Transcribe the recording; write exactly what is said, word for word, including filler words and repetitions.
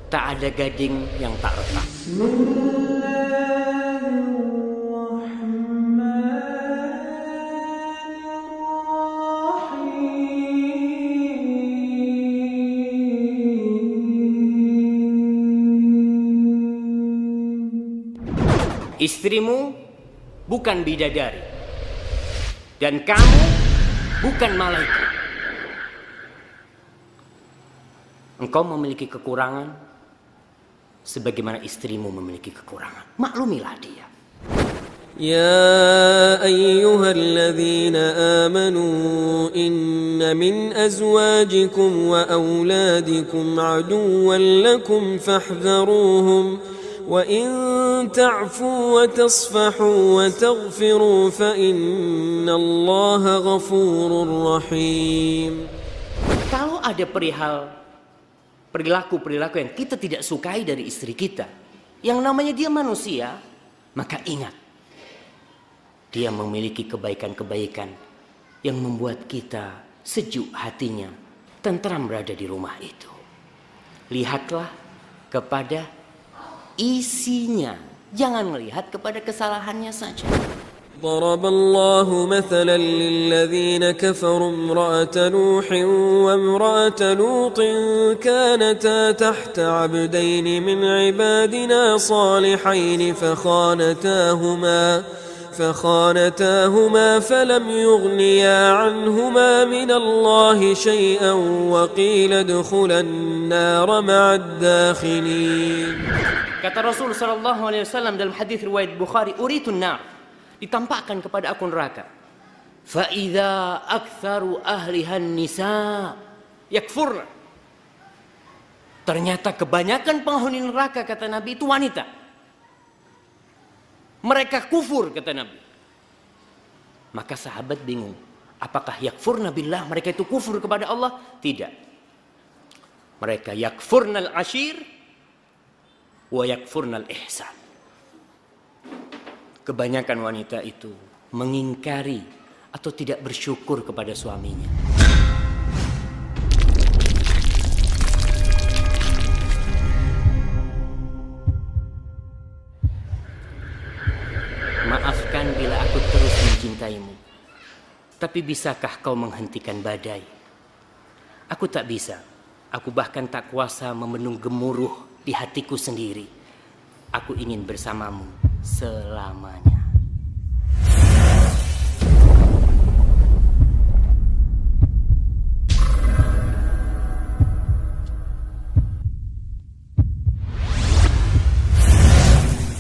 tak ada gading yang tak retak. Istrimu bukan bidadari dan kamu bukan malaikat. Engkau memiliki kekurangan sebagaimana istrimu memiliki kekurangan. Maklumilah dia. يا أيها الذين آمنوا إن من أزواجكم وأولادكم عدوا لكم فاحذروهم وإن تعفوا وتصفحوا وتغفروا فإن الله غفور رحيم. Kalau ada perihal perilaku-perilaku yang kita tidak sukai dari istri kita, yang namanya dia manusia, maka ingat, dia memiliki kebaikan-kebaikan yang membuat kita sejuk hatinya, tentram berada di rumah itu. Lihatlah kepada isinya, jangan melihat kepada kesalahannya saja. ضرب الله مثلا للذين كفروا امرأة نوح وامرأة لوط كانتا تحت عبدين من عبادنا صالحين فخانتاهما فخانتاهما فلم يغنيا عنهما من الله شيئا وقيل ادخلا النار مع الداخلين. Kata Rasul sallallahu alaihi wasallam dalam hadis riwayat Bukhari, uritun nar, ditampakkan kepada aku neraka. Fa idza aktsaru ahliha nisa yakfurna. Ternyata kebanyakan penghuni neraka, kata Nabi, itu wanita. Mereka kufur, kata Nabi. Maka sahabat bingung, apakah yakfurna billah, mereka itu kufur kepada Allah? Tidak. Mereka yakfurnal ashir wa yakfurnal ihsan. Kebanyakan wanita itu mengingkari atau tidak bersyukur kepada suaminya. Maafkan bila aku terus mencintaimu, tapi bisakah kau menghentikan badai? Aku tak bisa. Aku bahkan tak kuasa membendung gemuruh di hatiku sendiri. Aku ingin bersamamu selamanya.